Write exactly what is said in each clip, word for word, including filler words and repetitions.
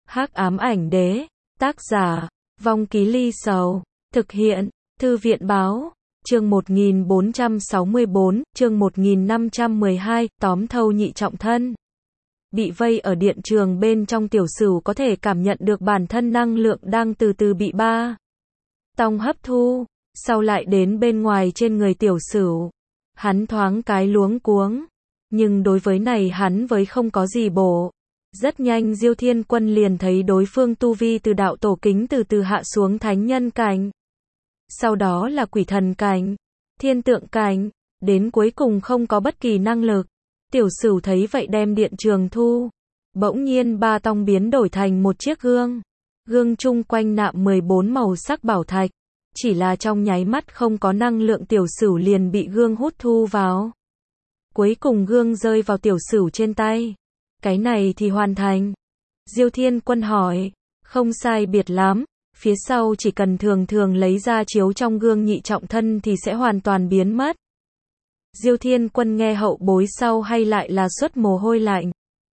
Hắc ám ảnh đế, tác giả, Vong Ký Ly Sầu, thực hiện, Thư viện báo, chương một nghìn bốn trăm sáu mươi bốn, chương một nghìn năm trăm mười hai, tóm thâu nhị trọng thân. Bị vây ở điện trường bên trong, Tiểu Sửu có thể cảm nhận được bản thân năng lượng đang từ từ bị ba tông hấp thu, sau lại đến bên ngoài trên người Tiểu Sửu. Hắn thoáng cái luống cuống, nhưng đối với này hắn với không có gì bổ. Rất nhanh Diêu Thiên Quân liền thấy đối phương tu vi từ đạo tổ kính từ từ hạ xuống thánh nhân cảnh. Sau đó là quỷ thần cảnh, thiên tượng cảnh, đến cuối cùng không có bất kỳ năng lực. Tiểu Sửu thấy vậy đem điện trường thu. Bỗng nhiên ba tông biến đổi thành một chiếc gương. Gương chung quanh nạm mười bốn màu sắc bảo thạch. Chỉ là trong nháy mắt không có năng lượng, Tiểu Sửu liền bị gương hút thu vào. Cuối cùng gương rơi vào Tiểu Sửu trên tay. Cái này thì hoàn thành. Diêu Thiên Quân hỏi. Không sai biệt lắm. Phía sau chỉ cần thường thường lấy ra chiếu trong gương nhị trọng thân thì sẽ hoàn toàn biến mất. Diêu Thiên Quân nghe hậu bối sau hay lại là xuất mồ hôi lạnh.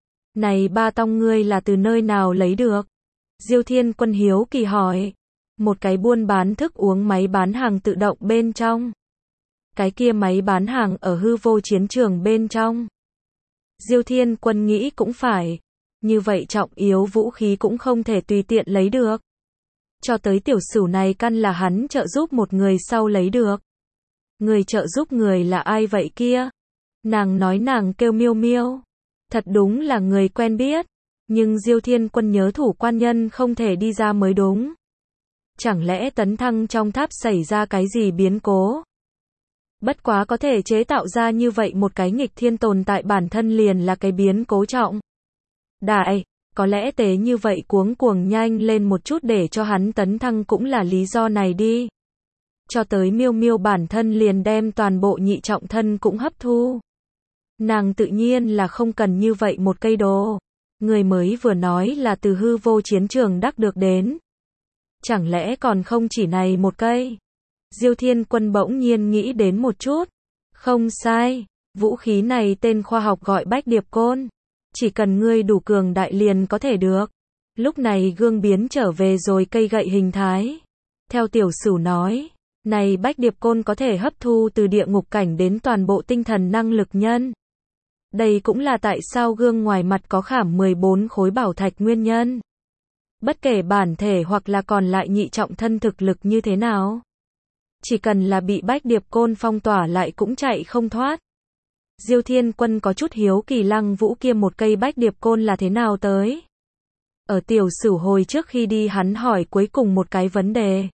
Này ba tông ngươi là từ nơi nào lấy được? Diêu Thiên Quân hiếu kỳ hỏi. Một cái buôn bán thức uống máy bán hàng tự động bên trong. Cái kia máy bán hàng ở hư vô chiến trường bên trong. Diêu Thiên Quân nghĩ cũng phải. Như vậy trọng yếu vũ khí cũng không thể tùy tiện lấy được. Cho tới Tiểu Sửu này căn là hắn trợ giúp một người sau lấy được. Người trợ giúp người là ai vậy kia? Nàng nói nàng kêu Miêu Miêu. Thật đúng là người quen biết. Nhưng Diêu Thiên Quân nhớ thủ quan nhân không thể đi ra mới đúng. Chẳng lẽ tấn thăng trong tháp xảy ra cái gì biến cố? Bất quá có thể chế tạo ra như vậy một cái nghịch thiên tồn tại bản thân liền là cái biến cố trọng đại. Có lẽ tế như vậy cuống cuồng nhanh lên một chút để cho hắn tấn thăng cũng là lý do này đi. Cho tới Miêu Miêu bản thân liền đem toàn bộ nhị trọng thân cũng hấp thu. Nàng tự nhiên là không cần như vậy một cây đồ. Người mới vừa nói là từ hư vô chiến trường đắc được đến. Chẳng lẽ còn không chỉ này một cây? Diêu Thiên Quân bỗng nhiên nghĩ đến một chút. Không sai, vũ khí này tên khoa học gọi Bách Điệp Côn. Chỉ cần ngươi đủ cường đại liền có thể được. Lúc này gương biến trở về rồi cây gậy hình thái. Theo Tiểu Sửu nói, này Bách Điệp Côn có thể hấp thu từ địa ngục cảnh đến toàn bộ tinh thần năng lực nhân. Đây cũng là tại sao gương ngoài mặt có khảm mười bốn khối bảo thạch nguyên nhân. Bất kể bản thể hoặc là còn lại nhị trọng thân thực lực như thế nào. Chỉ cần là bị Bách Điệp Côn phong tỏa lại cũng chạy không thoát. Diêu Thiên Quân có chút hiếu kỳ Lăng Vũ kia một cây Bách Điệp Côn là thế nào tới. Ở Tiểu Sửu hồi trước khi đi hắn hỏi cuối cùng một cái vấn đề.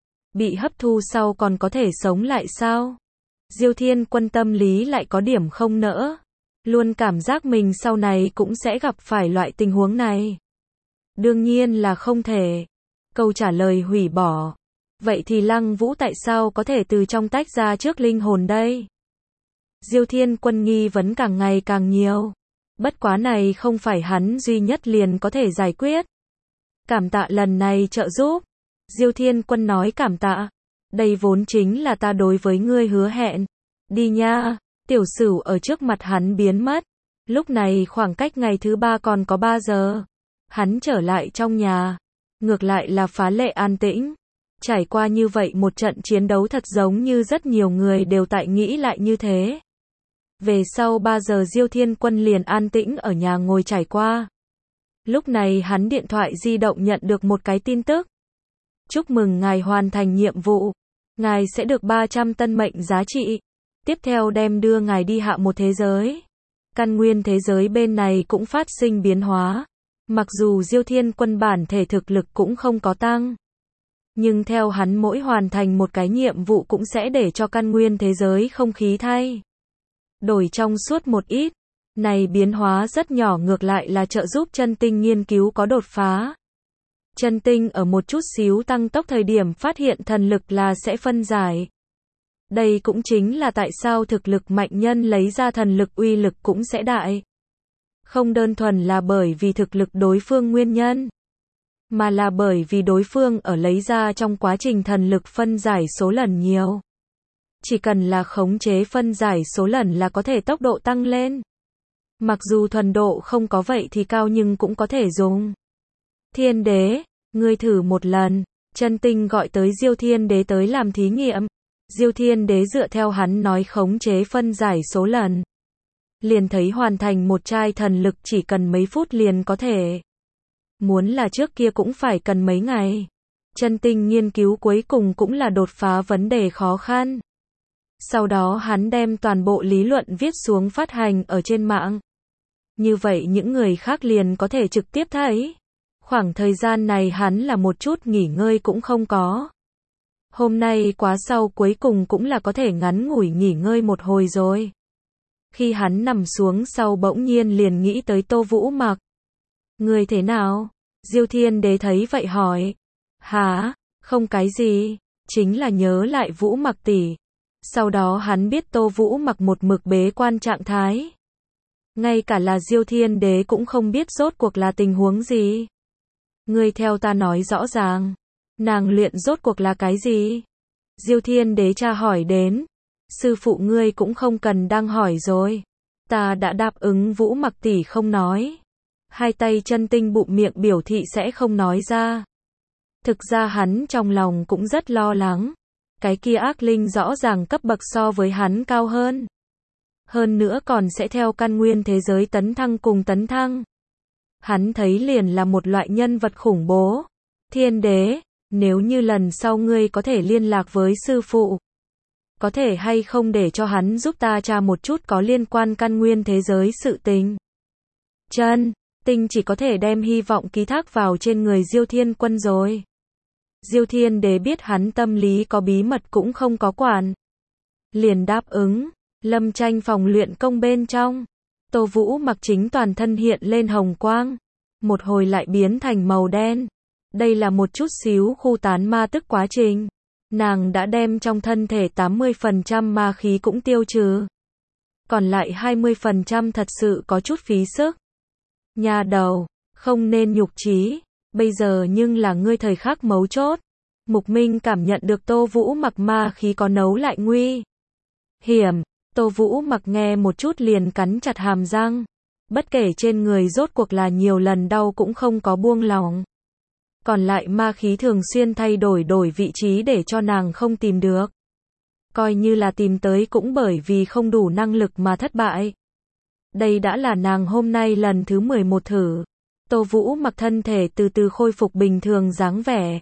Bị hấp thu sau còn có thể sống lại sao? Diêu Thiên Quân tâm lý lại có điểm không nỡ. Luôn cảm giác mình sau này cũng sẽ gặp phải loại tình huống này. Đương nhiên là không thể. Câu trả lời hủy bỏ. Vậy thì Lăng Vũ tại sao có thể từ trong tách ra trước linh hồn đây? Diêu Thiên Quân nghi vấn càng ngày càng nhiều. Bất quá này không phải hắn duy nhất liền có thể giải quyết. Cảm tạ lần này trợ giúp. Diêu Thiên Quân nói cảm tạ. Đây vốn chính là ta đối với ngươi hứa hẹn. Đi nha. Tiểu Sửu ở trước mặt hắn biến mất. Lúc này khoảng cách ngày thứ ba còn có ba giờ. Hắn trở lại trong nhà. Ngược lại là phá lệ an tĩnh. Trải qua như vậy một trận chiến đấu thật giống như rất nhiều người đều tại nghĩ lại như thế. Về sau ba giờ Diêu Thiên Quân liền an tĩnh ở nhà ngồi trải qua. Lúc này hắn điện thoại di động nhận được một cái tin tức. Chúc mừng ngài hoàn thành nhiệm vụ. Ngài sẽ được ba trăm tân mệnh giá trị. Tiếp theo đem đưa ngài đi hạ một thế giới. Căn nguyên thế giới bên này cũng phát sinh biến hóa. Mặc dù Diêu Thiên Quân bản thể thực lực cũng không có tăng. Nhưng theo hắn mỗi hoàn thành một cái nhiệm vụ cũng sẽ để cho căn nguyên thế giới không khí thay đổi trong suốt một ít. Này biến hóa rất nhỏ ngược lại là trợ giúp chân tinh nghiên cứu có đột phá. Chân tinh ở một chút xíu tăng tốc thời điểm phát hiện thần lực là sẽ phân giải. Đây cũng chính là tại sao thực lực mạnh nhân lấy ra thần lực uy lực cũng sẽ đại. Không đơn thuần là bởi vì thực lực đối phương nguyên nhân. Mà là bởi vì đối phương ở lấy ra trong quá trình thần lực phân giải số lần nhiều. Chỉ cần là khống chế phân giải số lần là có thể tốc độ tăng lên. Mặc dù thuần độ không có vậy thì cao nhưng cũng có thể dùng. Thiên đế, ngươi thử một lần. Chân tinh gọi tới Diêu Thiên đế tới làm thí nghiệm. Diêu Thiên đế dựa theo hắn nói khống chế phân giải số lần. Liền thấy hoàn thành một chai thần lực chỉ cần mấy phút liền có thể. Muốn là trước kia cũng phải cần mấy ngày. Chân tinh nghiên cứu cuối cùng cũng là đột phá vấn đề khó khăn. Sau đó hắn đem toàn bộ lý luận viết xuống phát hành ở trên mạng. Như vậy những người khác liền có thể trực tiếp thấy. Khoảng thời gian này hắn là một chút nghỉ ngơi cũng không có. Hôm nay quá sau cuối cùng cũng là có thể ngắn ngủi nghỉ ngơi một hồi rồi. Khi hắn nằm xuống sau bỗng nhiên liền nghĩ tới Tô Vũ Mặc. Người thế nào? Diêu Thiên đế thấy vậy hỏi. Hả? Không cái gì. Chính là nhớ lại Vũ Mặc tỷ. Sau đó hắn biết Tô Vũ Mặc một mực bế quan trạng thái. Ngay cả là Diêu Thiên đế cũng không biết rốt cuộc là tình huống gì. Ngươi theo ta nói rõ ràng. Nàng luyện rốt cuộc là cái gì? Diêu Thiên đế tra hỏi đến. Sư phụ ngươi cũng không cần đang hỏi rồi. Ta đã đáp ứng Vũ Mặc tỷ không nói. Hai tay chân tinh bụng miệng biểu thị sẽ không nói ra. Thực ra hắn trong lòng cũng rất lo lắng. Cái kia ác linh rõ ràng cấp bậc so với hắn cao hơn. Hơn nữa còn sẽ theo căn nguyên thế giới tấn thăng cùng tấn thăng. Hắn thấy liền là một loại nhân vật khủng bố. Thiên đế, nếu như lần sau ngươi có thể liên lạc với sư phụ. Có thể hay không để cho hắn giúp ta tra một chút có liên quan căn nguyên thế giới sự tình. Chân tinh chỉ có thể đem hy vọng ký thác vào trên người Diêu Thiên Quân rồi. Diêu Thiên đế biết hắn tâm lý có bí mật cũng không có quản. Liền đáp ứng. Lâm tranh phòng luyện công bên trong. Tô Vũ Mặc chính toàn thân hiện lên hồng quang. Một hồi lại biến thành màu đen. Đây là một chút xíu khu tán ma tức quá trình. Nàng đã đem trong thân thể tám mươi phần trăm ma khí cũng tiêu trừ. Còn lại hai mươi phần trăm thật sự có chút phí sức. Nhà đầu, không nên nhục chí. Bây giờ nhưng là ngươi thời khắc mấu chốt. Mục Minh cảm nhận được Tô Vũ Mặc ma khí có nấu lại nguy hiểm. Tô Vũ Mặc nghe một chút liền cắn chặt hàm răng. Bất kể trên người rốt cuộc là nhiều lần đau cũng không có buông lỏng. Còn lại ma khí thường xuyên thay đổi đổi vị trí để cho nàng không tìm được. Coi như là tìm tới cũng bởi vì không đủ năng lực mà thất bại. Đây đã là nàng hôm nay lần thứ mười một thử. Tô Vũ Mặc thân thể từ từ khôi phục bình thường dáng vẻ.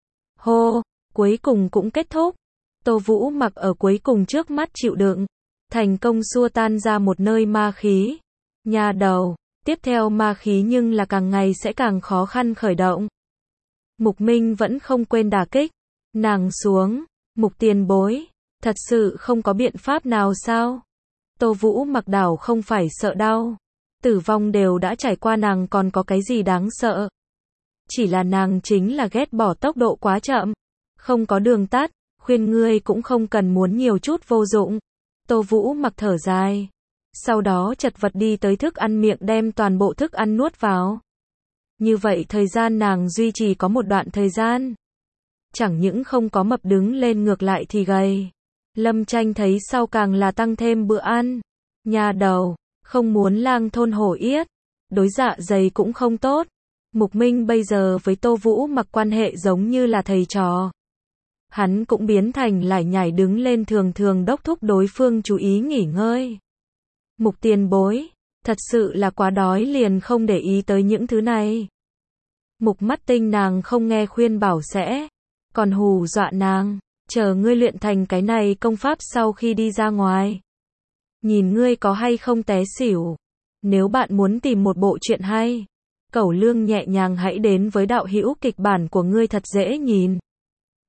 Hô, cuối cùng cũng kết thúc. Tô Vũ Mặc ở cuối cùng trước mắt chịu đựng. Thành công xua tan ra một nơi ma khí. Nhà đầu, tiếp theo ma khí nhưng là càng ngày sẽ càng khó khăn khởi động. Mục Minh vẫn không quên đả kích. Nàng xuống. Mục tiền bối. Thật sự không có biện pháp nào sao? Tô Vũ Mặc đảo không phải sợ đau. Tử vong đều đã trải qua, nàng còn có cái gì đáng sợ. Chỉ là nàng chính là ghét bỏ tốc độ quá chậm. Không có đường tắt. Khuyên ngươi cũng không cần muốn nhiều chút vô dụng. Tô Vũ Mặc thở dài. Sau đó chật vật đi tới thức ăn miệng đem toàn bộ thức ăn nuốt vào. Như vậy thời gian nàng duy trì có một đoạn thời gian. Chẳng những không có mập đứng lên ngược lại thì gầy. Lâm tranh thấy sau càng là tăng thêm bữa ăn. Nhà đầu, không muốn lang thôn hổ yết. Đối dạ dày cũng không tốt. Mục Minh bây giờ với Tô Vũ Mặc quan hệ giống như là thầy trò. Hắn cũng biến thành lải nhải đứng lên thường thường đốc thúc đối phương chú ý nghỉ ngơi. Mục tiền bối, thật sự là quá đói liền không để ý tới những thứ này. Mục mắt tinh nàng không nghe khuyên bảo sẽ, còn hù dọa nàng, chờ ngươi luyện thành cái này công pháp sau khi đi ra ngoài. Nhìn ngươi có hay không té xỉu. Nếu bạn muốn tìm một bộ truyện hay, Cẩu Lương nhẹ nhàng hãy đến với đạo hữu kịch bản của ngươi thật dễ nhìn.